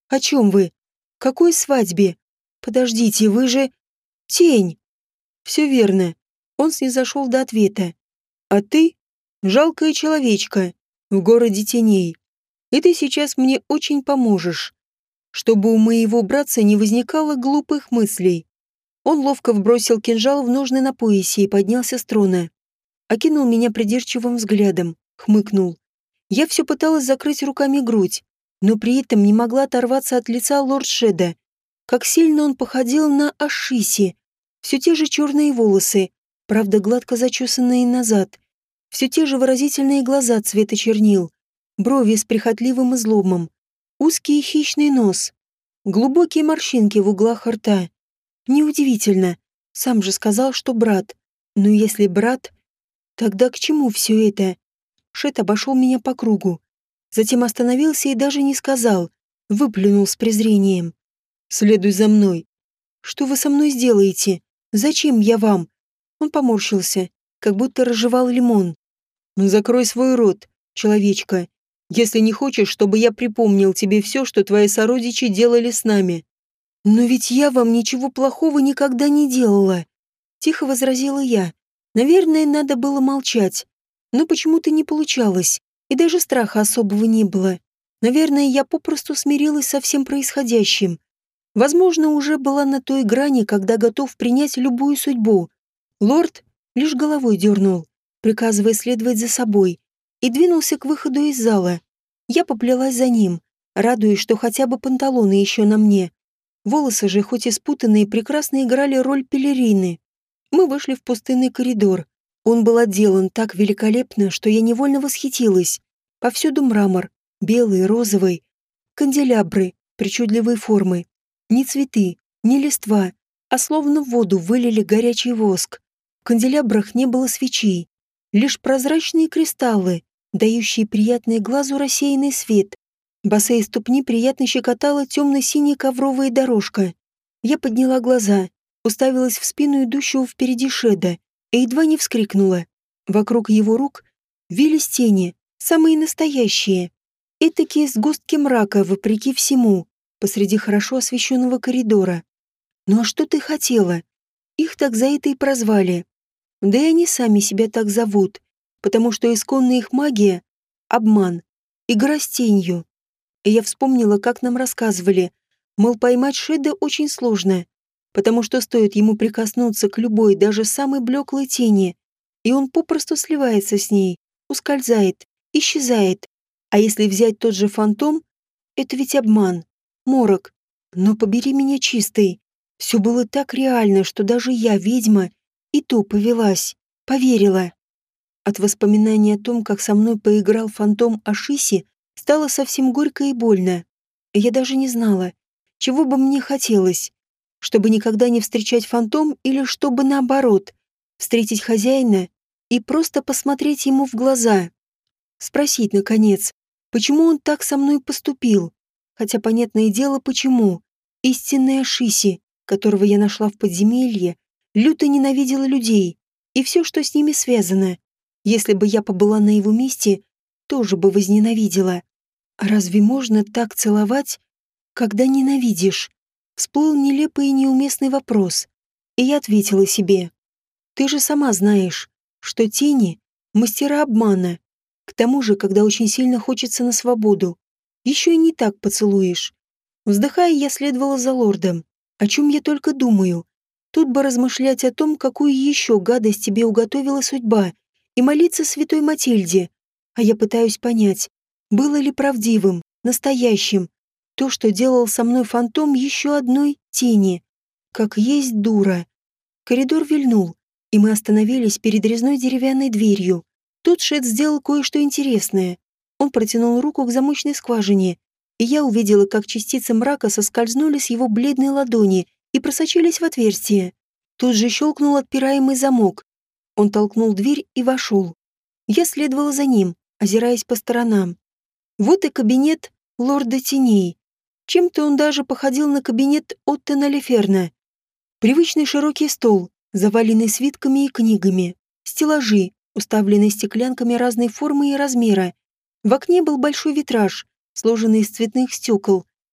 О чем вы? Какой свадьбе? Подождите, вы же... Тень. Все верно. Он снизошел до ответа. А ты — жалкая человечка в городе теней. И ты сейчас мне очень поможешь, чтобы у моего братца не возникало глупых мыслей. Он ловко вбросил кинжал в ножны на поясе и поднялся с трона. Окинул меня придирчивым взглядом, хмыкнул. Я все пыталась закрыть руками грудь, но при этом не могла оторваться от лица лорд-Шеда. Как сильно он походил на Ашиси. Все те же черные волосы, правда гладко зачесанные назад. Все те же выразительные глаза цвета чернил, брови с прихотливым изломом, узкий хищный нос, глубокие морщинки в углах рта. Неудивительно, сам же сказал, что брат. Но если брат, тогда к чему все это? Шет обошел меня по кругу, затем остановился и даже не сказал, выплюнул с презрением. «Следуй за мной». «Что вы со мной сделаете? Зачем я вам?» Он поморщился, как будто разжевал лимон. «Закрой свой рот, человечка, если не хочешь, чтобы я припомнил тебе все, что твои сородичи делали с нами». «Но ведь я вам ничего плохого никогда не делала», — тихо возразила я. Наверное, надо было молчать, но почему-то не получалось, и даже страха особого не было. Наверное, я попросту смирилась со всем происходящим. Возможно, уже была на той грани, когда готов принять любую судьбу. Лорд лишь головой дернул, приказывая следовать за собой, и двинулся к выходу из зала. Я поплелась за ним, радуясь, что хотя бы панталоны еще на мне. Волосы же, хоть и спутанные, прекрасно играли роль пелерины. Мы вышли в пустынный коридор. Он был отделан так великолепно, что я невольно восхитилась. Повсюду мрамор, белый, розовый, канделябры, причудливой формы. Ни цветы, ни листва, а словно в воду вылили горячий воск. В канделябрах не было свечей, лишь прозрачные кристаллы, дающие приятный глазу рассеянный свет. Босые ступни приятно щекотала темно-синяя ковровая дорожка. Я подняла глаза, уставилась в спину идущего впереди Шеда и едва не вскрикнула. Вокруг его рук вились тени, самые настоящие. Этакие сгустки мрака, вопреки всему, посреди хорошо освещенного коридора. «Ну а что ты хотела?» Их так за это и прозвали. Да и они сами себя так зовут, потому что исконная их магия — обман, игра с тенью. И я вспомнила, как нам рассказывали, мол, поймать Шеда очень сложно, потому что стоит ему прикоснуться к любой, даже самой блеклой тени, и он попросту сливается с ней, ускользает, исчезает. А если взять тот же фантом, это ведь обман, морок. Но побери меня чистой. Все было так реально, что даже я, ведьма, и то повелась, поверила. От воспоминания о том, как со мной поиграл фантом Ашиси, стало совсем горько и больно. Я даже не знала, чего бы мне хотелось. Чтобы никогда не встречать фантом или чтобы наоборот, встретить хозяина и просто посмотреть ему в глаза. Спросить, наконец, почему он так со мной поступил. Хотя, понятное дело, почему. Истинная Ашиси, которого я нашла в подземелье, люто ненавидела людей и все, что с ними связано. Если бы я побыла на его месте, тоже бы возненавидела. А разве можно так целовать, когда ненавидишь? Всплыл нелепый и неуместный вопрос. И я ответила себе. Ты же сама знаешь, что тени — мастера обмана. К тому же, когда очень сильно хочется на свободу, еще и не так поцелуешь. Вздыхая, я следовала за лордом. О чем я только думаю. Тут бы размышлять о том, какую еще гадость тебе уготовила судьба, и молиться святой Матильде. А я пытаюсь понять, было ли правдивым, настоящим, то, что делал со мной фантом еще одной тени. Как есть дура. Коридор вильнул, и мы остановились перед резной деревянной дверью. Тут Шет сделал кое-что интересное. Он протянул руку к замочной скважине, и я увидела, как частицы мрака соскользнули с его бледной ладони и просочились в отверстие. Тут же щелкнул отпираемый замок. Он толкнул дверь и вошел. Я следовала за ним, озираясь по сторонам. Вот и кабинет лорда теней. Чем-то он даже походил на кабинет Оттона Леферна. Привычный широкий стол, заваленный свитками и книгами, стеллажи, уставленные стеклянками разной формы и размера. В окне был большой витраж, сложенный из цветных стекол,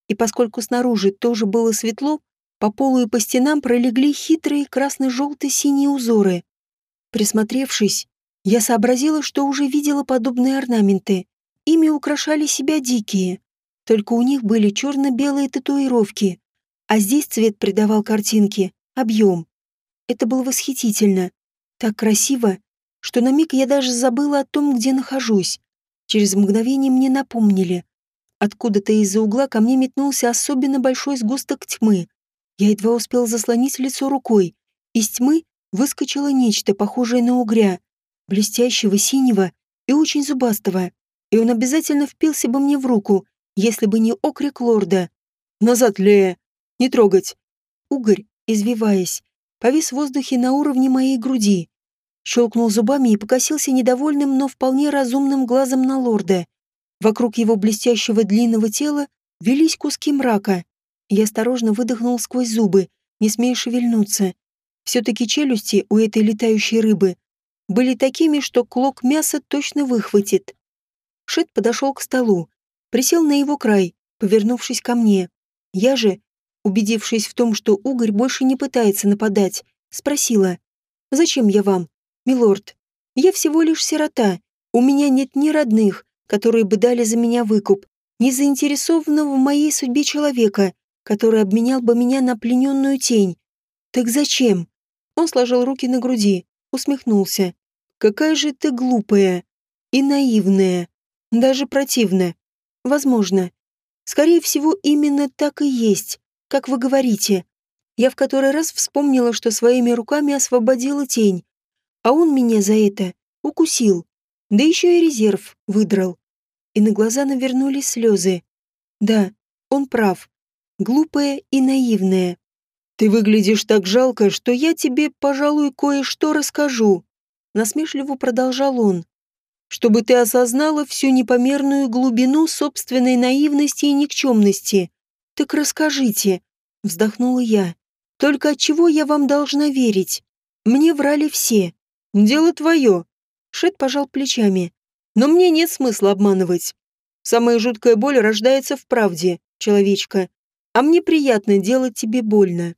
И поскольку снаружи тоже было светло, по полу и по стенам пролегли хитрые красно-желто-синие узоры. Присмотревшись, я сообразила, что уже видела подобные орнаменты. Ими украшали себя дикие. Только у них были черно-белые татуировки, а здесь цвет придавал картинке объем. Это было восхитительно. Так красиво, что на миг я даже забыла о том, где нахожусь. Через мгновение мне напомнили. Откуда-то из-за угла ко мне метнулся особенно большой сгусток тьмы. Я едва успел заслонить лицо рукой. Из тьмы выскочило нечто, похожее на угря, блестящего, синего и очень зубастого. И он обязательно впился бы мне в руку, если бы не окрик лорда. «Назад, Лея! Не трогать!» Угорь, извиваясь, повис в воздухе на уровне моей груди. Щелкнул зубами и покосился недовольным, но вполне разумным глазом на лорда. Вокруг его блестящего длинного тела велись куски мрака. Я осторожно выдохнул сквозь зубы, не смея шевельнуться. Все-таки челюсти у этой летающей рыбы были такими, что клок мяса точно выхватит. Шет подошел к столу, присел на его край, повернувшись ко мне. Я же, убедившись в том, что угорь больше не пытается нападать, спросила: «Зачем я вам, милорд? Я всего лишь сирота. У меня нет ни родных, которые бы дали за меня выкуп, ни заинтересованного в моей судьбе человека, который обменял бы меня на плененную тень. Так зачем?» Он сложил руки на груди, усмехнулся. «Какая же ты глупая и наивная, даже противная. Возможно. Скорее всего, именно так и есть, как вы говорите. Я в который раз вспомнила, что своими руками освободила тень, а он меня за это укусил, да еще и резерв выдрал. И на глаза навернулись слезы. Да, он прав. Глупая и наивная. «Ты выглядишь так жалко, что я тебе, пожалуй, кое-что расскажу», насмешливо продолжал он, «чтобы ты осознала всю непомерную глубину собственной наивности и никчемности. Так расскажите», вздохнула я. «Только от чего я вам должна верить? Мне врали все. Дело твое». Шет пожал плечами. «Но мне нет смысла обманывать. Самая жуткая боль рождается в правде, человечка. А мне приятно делать тебе больно».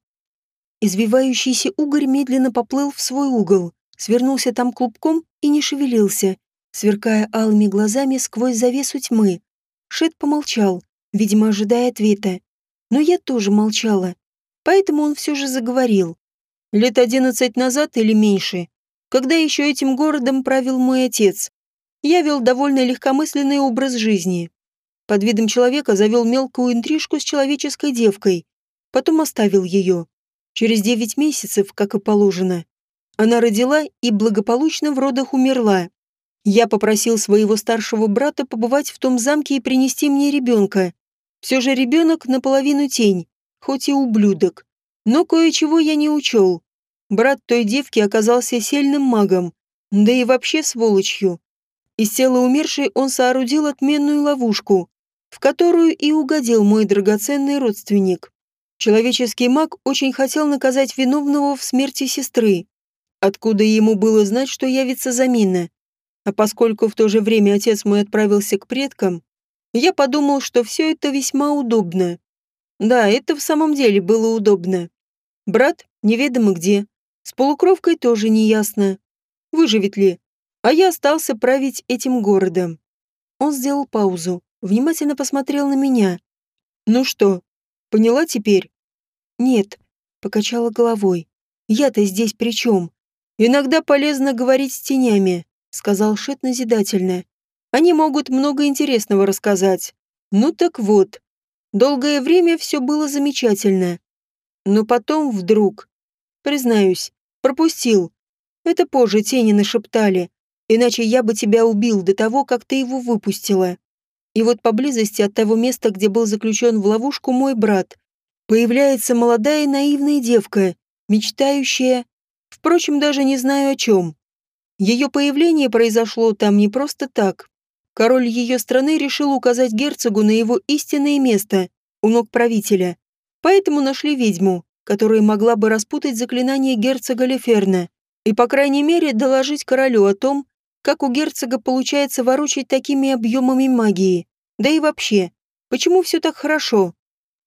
Извивающийся угорь медленно поплыл в свой угол, свернулся там клубком и не шевелился, сверкая алыми глазами сквозь завесу тьмы. Шет помолчал, видимо, ожидая ответа. Но я тоже молчала. Поэтому он все же заговорил. Лет 11 назад или меньше, когда еще этим городом правил мой отец, я вел довольно легкомысленный образ жизни. Под видом человека завел мелкую интрижку с человеческой девкой, потом оставил ее. Через 9 месяцев, как и положено, она родила и благополучно в родах умерла. Я попросил своего старшего брата побывать в том замке и принести мне ребенка. Все же ребенок наполовину тень, хоть и ублюдок. Но кое-чего я не учел. Брат той девки оказался сильным магом, да и вообще сволочью. Из тела умершей он соорудил отменную ловушку, в которую и угодил мой драгоценный родственник. Человеческий маг очень хотел наказать виновного в смерти сестры. Откуда ему было знать, что явится замена? А поскольку в то же время отец мой отправился к предкам, я подумал, что все это весьма удобно. Да, это в самом деле было удобно. Брат неведомо где, с полукровкой тоже неясно, выживет ли, а я остался править этим городом. Он сделал паузу, внимательно посмотрел на меня. «Ну что, поняла теперь?» «Нет», — покачала головой. «Я-то здесь при чем?» «Иногда полезно говорить с тенями», — сказал Шет назидательно. «Они могут много интересного рассказать. Ну так вот, долгое время все было замечательно. Но потом вдруг, признаюсь, пропустил. Это позже тени нашептали, иначе я бы тебя убил до того, как ты его выпустила. И вот поблизости от того места, где был заключен в ловушку мой брат, появляется молодая наивная девка, мечтающая, впрочем, даже не знаю о чем. Ее появление произошло там не просто так. Король ее страны решил указать герцогу на его истинное место у ног правителя. Поэтому нашли ведьму, которая могла бы распутать заклинание герцога Леферна и, по крайней мере, доложить королю о том, как у герцога получается ворочать такими объемами магии. Да и вообще, почему все так хорошо?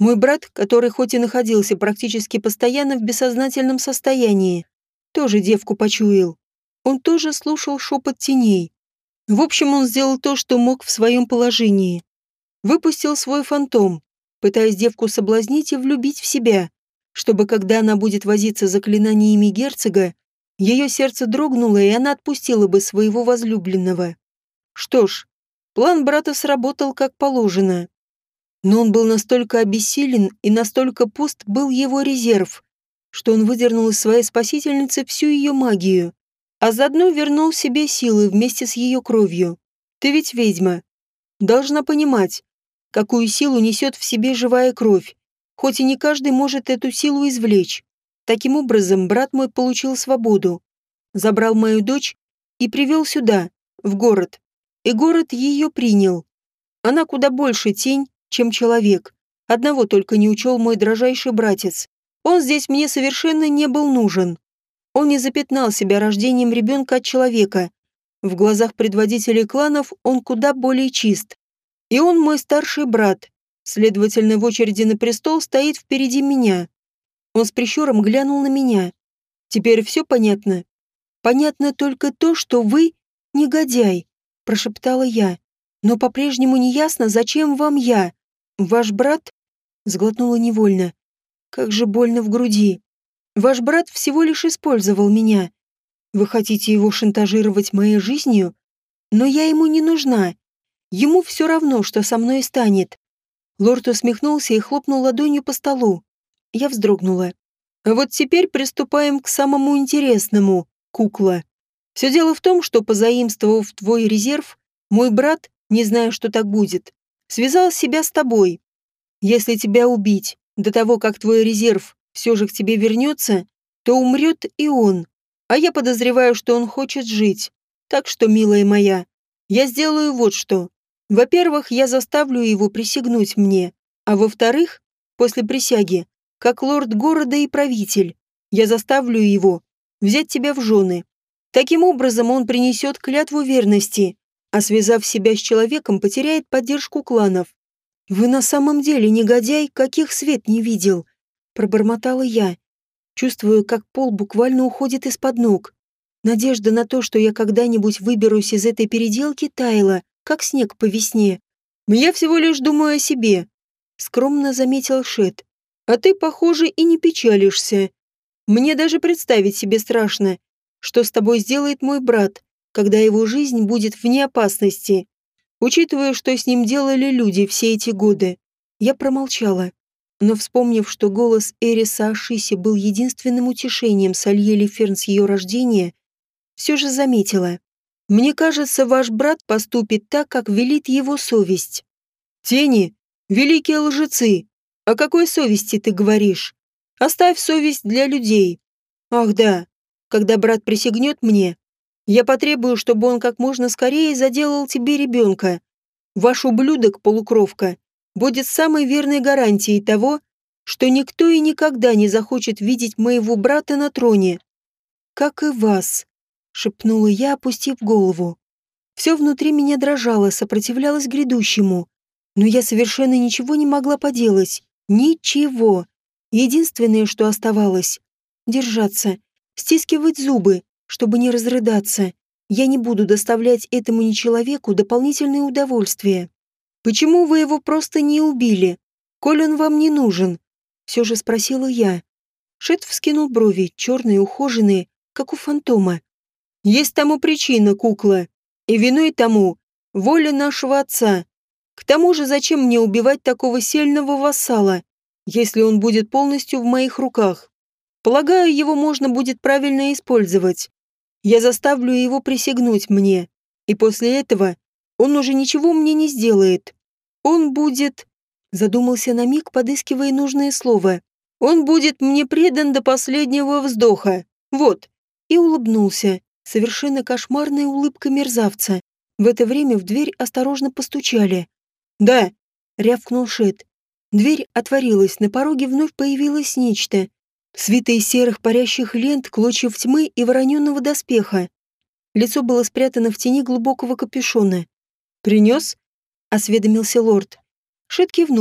Мой брат, который хоть и находился практически постоянно в бессознательном состоянии, тоже девку почуял. Он тоже слушал шепот теней. В общем, он сделал то, что мог в своем положении. Выпустил свой фантом, пытаясь девку соблазнить и влюбить в себя, чтобы, когда она будет возиться заклинаниями герцога, ее сердце дрогнуло, и она отпустила бы своего возлюбленного. Что ж, план брата сработал как положено. Но он был настолько обессилен и настолько пуст был его резерв, что он выдернул из своей спасительницы всю ее магию, а заодно вернул себе силы вместе с ее кровью. Ты ведь ведьма. Должна понимать, какую силу несет в себе живая кровь, хоть и не каждый может эту силу извлечь. Таким образом, брат мой получил свободу, забрал мою дочь и привел сюда, в город. И город ее принял. Она куда больше тень, чем человек. Одного только не учел мой дрожайший братец. Он здесь мне совершенно не был нужен. Он не запятнал себя рождением ребенка от человека. В глазах предводителей кланов он куда более чист. И он мой старший брат. Следовательно, в очереди на престол стоит впереди меня. Он с прищуром глянул на меня. Теперь все понятно? Понятно только то, что вы негодяй, прошептала я. Но по-прежнему не ясно, зачем вам я. Ваш брат? Сглотнула невольно. Как же больно в груди. Ваш брат всего лишь использовал меня. Вы хотите его шантажировать моей жизнью? Но я ему не нужна. Ему все равно, что со мной станет. Лорд усмехнулся и хлопнул ладонью по столу. Я вздрогнула. А вот теперь приступаем к самому интересному, кукла. Все дело в том, что, позаимствовав твой резерв, мой брат, не зная, что так будет, связал себя с тобой. Если тебя убить до того, как твой резерв все же к тебе вернется, то умрет и он. А я подозреваю, что он хочет жить. Так что, милая моя, я сделаю вот что. Во-первых, я заставлю его присягнуть мне, а во-вторых, после присяги, как лорд города и правитель, я заставлю его взять тебя в жены. Таким образом он принесет клятву верности, а связав себя с человеком, потеряет поддержку кланов. «Вы на самом деле негодяй, каких свет не видел», — пробормотала я, чувствуя, как пол буквально уходит из-под ног. Надежда на то, что я когда-нибудь выберусь из этой переделки, таяла, как снег по весне. «Я всего лишь думаю о себе», — скромно заметил Шет. «А ты, похоже, и не печалишься. Мне даже представить себе страшно, что с тобой сделает мой брат, когда его жизнь будет вне опасности. Учитывая, что с ним делали люди все эти годы». Я промолчала, но, вспомнив, что голос Эриса Ашиси был единственным утешением Сальели Ферн с ее рождения, все же заметила. «Мне кажется, ваш брат поступит так, как велит его совесть». «Тени, великие лжецы, о какой совести ты говоришь? Оставь совесть для людей. Ах да, когда брат присягнет мне, я потребую, чтобы он как можно скорее заделал тебе ребенка. Ваш ублюдок-полукровка будет самой верной гарантией того, что никто и никогда не захочет видеть моего брата на троне. Как и вас», — шепнула я, опустив голову. Все внутри меня дрожало, сопротивлялось грядущему. Но я совершенно ничего не могла поделать. Ничего. Единственное, что оставалось — держаться, стискивать зубы, чтобы не разрыдаться. Я не буду доставлять этому нечеловеку дополнительное удовольствие. «Почему вы его просто не убили? Коль он вам не нужен?» Все же спросила я. Шет вскинул брови, черные, ухоженные, как у фантома. «Есть тому причина, кукла. И виной тому воля нашего отца. К тому же, зачем мне убивать такого сильного вассала, если он будет полностью в моих руках? Полагаю, его можно будет правильно использовать. Я заставлю его присягнуть мне, и после этого он уже ничего мне не сделает. Он будет...» Задумался на миг, подыскивая нужное слово. «Он будет мне предан до последнего вздоха. Вот». И улыбнулся, совершенно кошмарная улыбка мерзавца. В это время в дверь осторожно постучали. «Да», — рявкнул Шет. Дверь отворилась, на пороге вновь появилось нечто. Свита из серых парящих лент, клочьев тьмы и вороненного доспеха. Лицо было спрятано в тени глубокого капюшона. «Принес?» — осведомился лорд. Шет кивнул,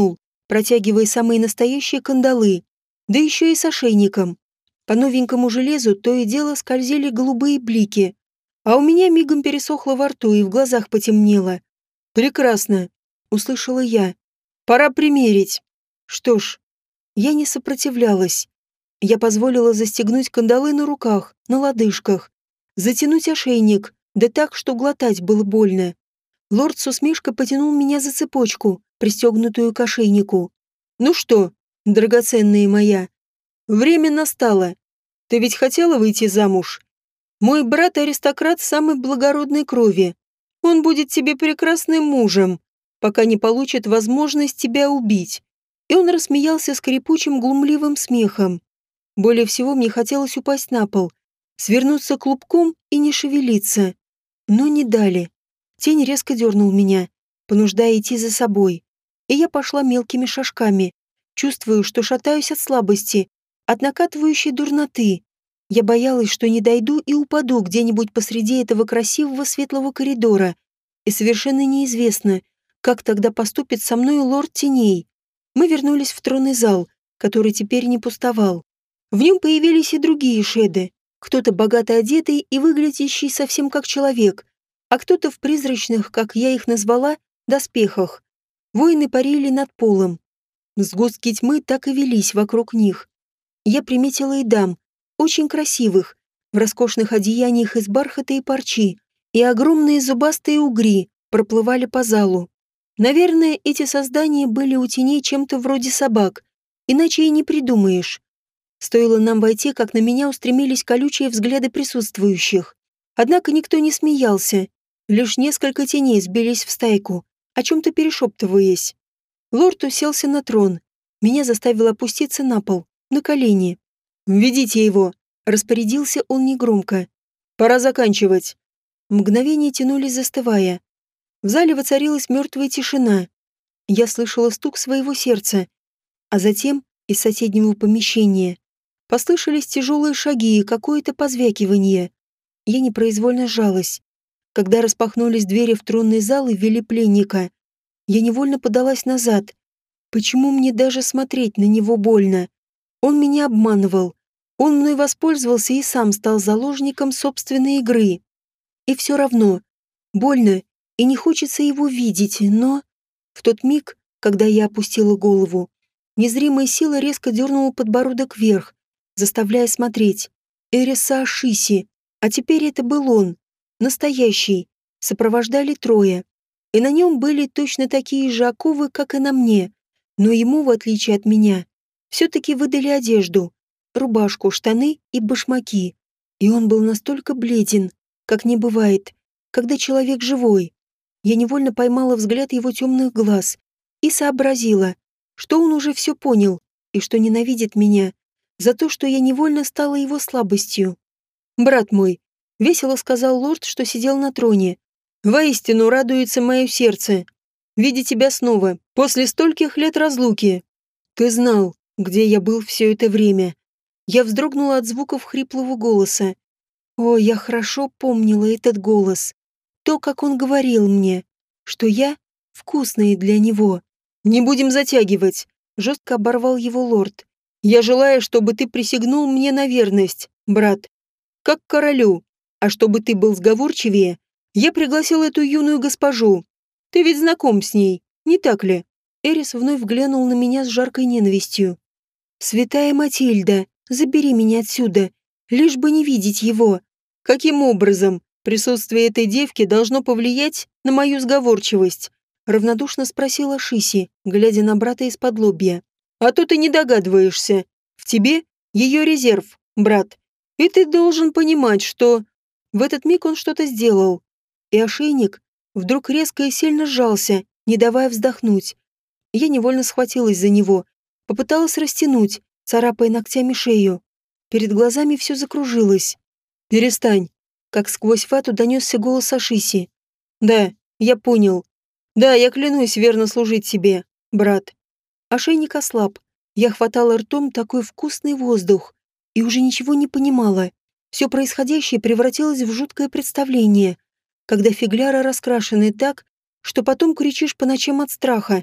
протягивая самые настоящие кандалы, да еще и с ошейником. По новенькому железу то и дело скользили голубые блики, а у меня мигом пересохло во рту и в глазах потемнело. «Прекрасно», — услышала я. «Пора примерить». Что ж, я не сопротивлялась. Я позволила застегнуть кандалы на руках, на лодыжках, затянуть ошейник, да так, что глотать было больно. Лорд с усмешкой потянул меня за цепочку, пристегнутую к ошейнику. «Ну что, драгоценная моя, время настало. Ты ведь хотела выйти замуж? Мой брат-аристократ самой благородной крови. Он будет тебе прекрасным мужем, пока не получит возможность тебя убить». И он рассмеялся скрипучим глумливым смехом. Более всего мне хотелось упасть на пол, свернуться клубком и не шевелиться. Но не дали. Тень резко дернул меня, понуждая идти за собой. И я пошла мелкими шажками, чувствую, что шатаюсь от слабости, от накатывающей дурноты. Я боялась, что не дойду и упаду где-нибудь посреди этого красивого светлого коридора. И совершенно неизвестно, как тогда поступит со мной лорд теней. Мы вернулись в тронный зал, который теперь не пустовал. В нем появились и другие шеды, кто-то богато одетый и выглядящий совсем как человек, а кто-то в призрачных, как я их назвала, доспехах. Воины парили над полом. Сгустки тьмы так и велись вокруг них. Я приметила и дам, очень красивых, в роскошных одеяниях из бархата и парчи, и огромные зубастые угри проплывали по залу. Наверное, эти создания были у теней чем-то вроде собак, иначе и не придумаешь. Стоило нам войти, как на меня устремились колючие взгляды присутствующих. Однако никто не смеялся, лишь несколько теней сбились в стайку, о чем-то перешептываясь. Лорд уселся на трон. Меня заставил опуститься на пол, на колени. «Введите его!» — распорядился он негромко. «Пора заканчивать». Мгновения тянулись, застывая. В зале воцарилась мертвая тишина. Я слышала стук своего сердца. А затем из соседнего помещения послышались тяжелые шаги и какое-то позвякивание. Я непроизвольно сжалась. Когда распахнулись двери в тронный зал и ввели пленника, я невольно подалась назад. Почему мне даже смотреть на него больно? Он меня обманывал. Он мной воспользовался и сам стал заложником собственной игры. И все равно. Больно, и не хочется его видеть, но... В тот миг, когда я опустила голову, незримая сила резко дернула подбородок вверх, заставляя смотреть. Эриса Ашиси, а теперь это был он, настоящий. Сопровождали трое. И на нем были точно такие же оковы, как и на мне. Но ему, в отличие от меня, все-таки выдали одежду, рубашку, штаны и башмаки. И он был настолько бледен, как не бывает, когда человек живой. Я невольно поймала взгляд его темных глаз и сообразила, что он уже все понял и что ненавидит меня за то, что я невольно стала его слабостью. «Брат мой», — весело сказал лорд, что сидел на троне, — «воистину радуется мое сердце, видя тебя снова, после стольких лет разлуки. Ты знал, где я был все это время». Я вздрогнула от звуков хриплого голоса. О, я хорошо помнила этот голос. То, как он говорил мне, что я вкусная для него. «Не будем затягивать», — жестко оборвал его лорд. «Я желаю, чтобы ты присягнул мне на верность, брат, как королю. А чтобы ты был сговорчивее, я пригласил эту юную госпожу. Ты ведь знаком с ней, не так ли?» Эрис вновь глянул на меня с жаркой ненавистью. «Святая Матильда, забери меня отсюда, лишь бы не видеть его. Каким образом присутствие этой девки должно повлиять на мою сговорчивость?» Равнодушно спросила Шиси, глядя на брата из-под лобья. «А то ты не догадываешься. В тебе ее резерв, брат. И ты должен понимать, что...» В этот миг он что-то сделал, и ошейник вдруг резко и сильно сжался, не давая вздохнуть. Я невольно схватилась за него, попыталась растянуть, царапая ногтями шею. Перед глазами все закружилось. «Перестань!» Как сквозь вату донесся голос Ашиси. «Да, я понял. Да, я клянусь верно служить тебе, брат». Ошейник ослаб. Я хватала ртом такой вкусный воздух и уже ничего не понимала. Все происходящее превратилось в жуткое представление, когда фигляры раскрашены так, что потом кричишь по ночам от страха.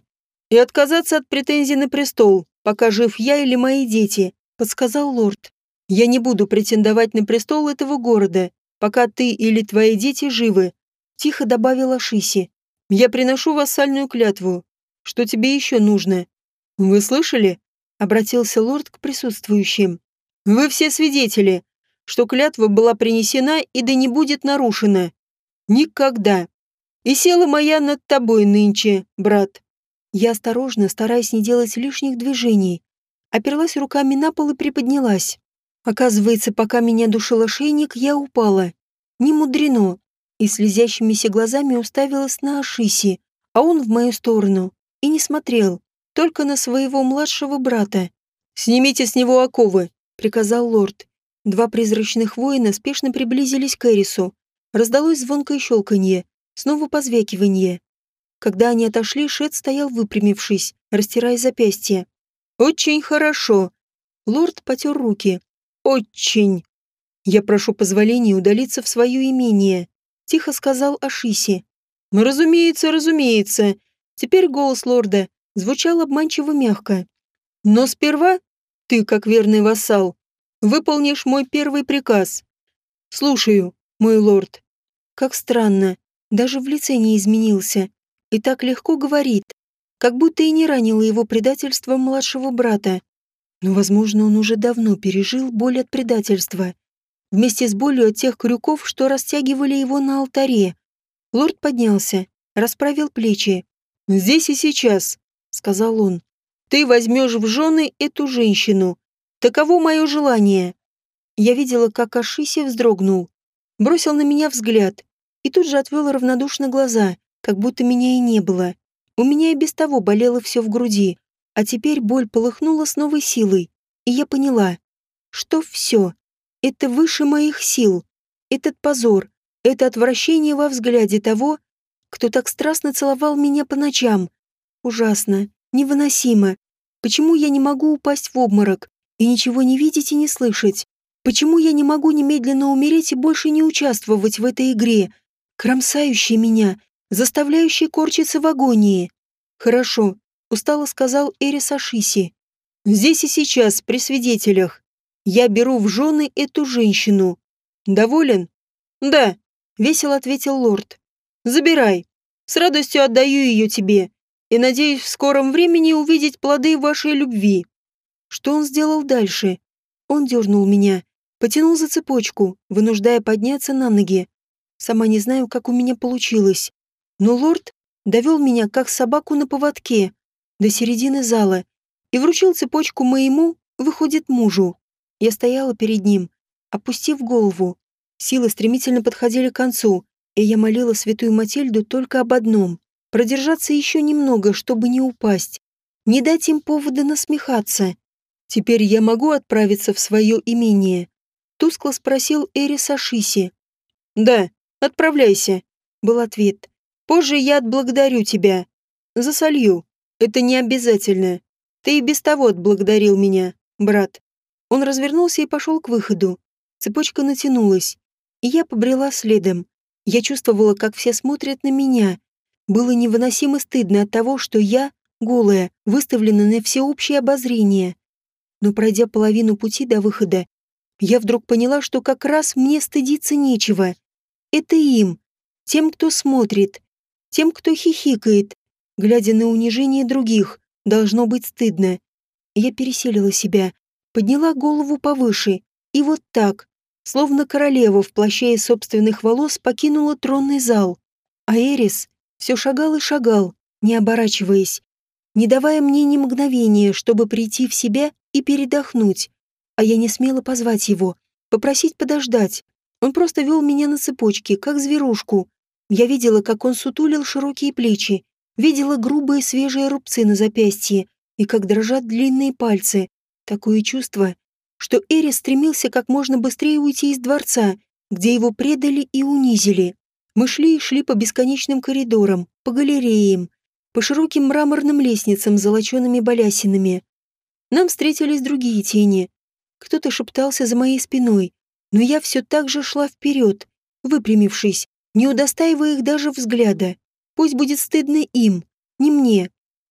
«И отказаться от претензий на престол, пока жив я или мои дети», — подсказал лорд. «Я не буду претендовать на престол этого города, пока ты или твои дети живы», — тихо добавила Шиси. «Я приношу вассальную клятву. Что тебе еще нужно?» «Вы слышали?» — обратился лорд к присутствующим. «Вы все свидетели, что клятва была принесена и да не будет нарушена. Никогда. И сила моя над тобой нынче, брат». Я осторожно, стараясь не делать лишних движений, оперлась руками на пол и приподнялась. Оказывается, пока меня душил ошейник, я упала. Не мудрено. И слезящимися глазами уставилась на Ашиси, а он в мою сторону. И не смотрел, только на своего младшего брата. «Снимите с него оковы», — приказал лорд. Два призрачных воина спешно приблизились к Эрису. Раздалось звонкое щелканье, снова позвякивание. Когда они отошли, Шет стоял выпрямившись, растирая запястье. «Очень хорошо». Лорд потер руки. «Очень. Я прошу позволения удалиться в свое имение», — тихо сказал Ашиси. «Разумеется, разумеется». Теперь голос лорда звучал обманчиво мягко. «Но сперва ты, как верный вассал, выполнишь мой первый приказ. Слушаю, мой лорд». Как странно, даже в лице не изменился. И так легко говорит, как будто и не ранило его предательство младшего брата. Но, возможно, он уже давно пережил боль от предательства. Вместе с болью от тех крюков, что растягивали его на алтаре. Лорд поднялся, расправил плечи. «Здесь и сейчас», — сказал он, — «ты возьмешь в жены эту женщину. Таково мое желание». Я видела, как Ашиси вздрогнул, бросил на меня взгляд и тут же отвел равнодушно глаза, как будто меня и не было. У меня и без того болело все в груди, а теперь боль полыхнула с новой силой, и я поняла, что все, это выше моих сил, этот позор, это отвращение во взгляде того, кто так страстно целовал меня по ночам. Ужасно, невыносимо. Почему я не могу упасть в обморок и ничего не видеть и не слышать? Почему я не могу немедленно умереть и больше не участвовать в этой игре, кромсающей меня, заставляющей корчиться в агонии? «Хорошо», — устало сказал Эрис Ашиси. «Здесь и сейчас, при свидетелях. Я беру в жены эту женщину. Доволен?» «Да», — весело ответил лорд. «Забирай. С радостью отдаю ее тебе и надеюсь в скором времени увидеть плоды вашей любви». Что он сделал дальше? Он дернул меня, потянул за цепочку, вынуждая подняться на ноги. Сама не знаю, как у меня получилось. Но лорд довел меня, как собаку на поводке, до середины зала и вручил цепочку моему, выходит, мужу. Я стояла перед ним, опустив голову. Силы стремительно подходили к концу, и я молила святую Матильду только об одном — продержаться еще немного, чтобы не упасть, не дать им повода насмехаться. «Теперь я могу отправиться в свое имение?» — тускло спросил Эрис Ашиси. «Да, отправляйся», — был ответ. «Позже я отблагодарю тебя. Засолью. Это не обязательно. Ты и без того отблагодарил меня, брат». Он развернулся и пошел к выходу. Цепочка натянулась, и я побрела следом. Я чувствовала, как все смотрят на меня. Было невыносимо стыдно от того, что я, голая, выставлена на всеобщее обозрение. Но пройдя половину пути до выхода, я вдруг поняла, что как раз мне стыдиться нечего. Это им, тем, кто смотрит, тем, кто хихикает, глядя на унижение других, должно быть стыдно. Я пересилила себя, подняла голову повыше, и вот так, словно королева в плаще из собственных волос, покинула тронный зал. А Эрис все шагал и шагал, не оборачиваясь, не давая мне ни мгновения, чтобы прийти в себя и передохнуть. А я не смела позвать его, попросить подождать. Он просто вел меня на цепочке, как зверушку. Я видела, как он сутулил широкие плечи, видела грубые свежие рубцы на запястье и как дрожат длинные пальцы. Такое чувство, что Эрис стремился как можно быстрее уйти из дворца, где его предали и унизили. Мы шли и шли по бесконечным коридорам, по галереям, по широким мраморным лестницам с золочеными балясинами. Нам встретились другие тени. Кто-то шептался за моей спиной, но я все так же шла вперед, выпрямившись, не удостаивая их даже взгляда. Пусть будет стыдно им, не мне.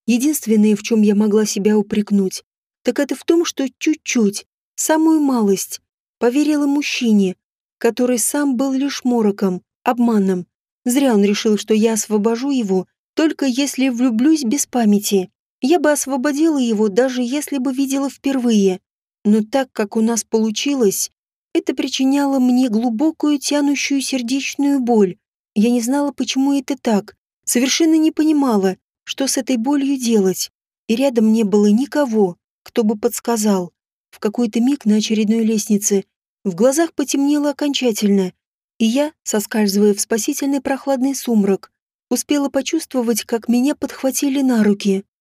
Единственное, в чем я могла себя упрекнуть, так это в том, что чуть-чуть, самую малость, поверила мужчине, который сам был лишь мороком, обманом. Зря он решил, что я освобожу его, только если влюблюсь без памяти. Я бы освободила его, даже если бы видела впервые. Но так, как у нас получилось, это причиняло мне глубокую тянущую сердечную боль. Я не знала, почему это так, совершенно не понимала, что с этой болью делать. И рядом не было никого, кто бы подсказал. В какой-то миг на очередной лестнице в глазах потемнело окончательно, и я, соскальзывая в спасительный прохладный сумрак, успела почувствовать, как меня подхватили на руки.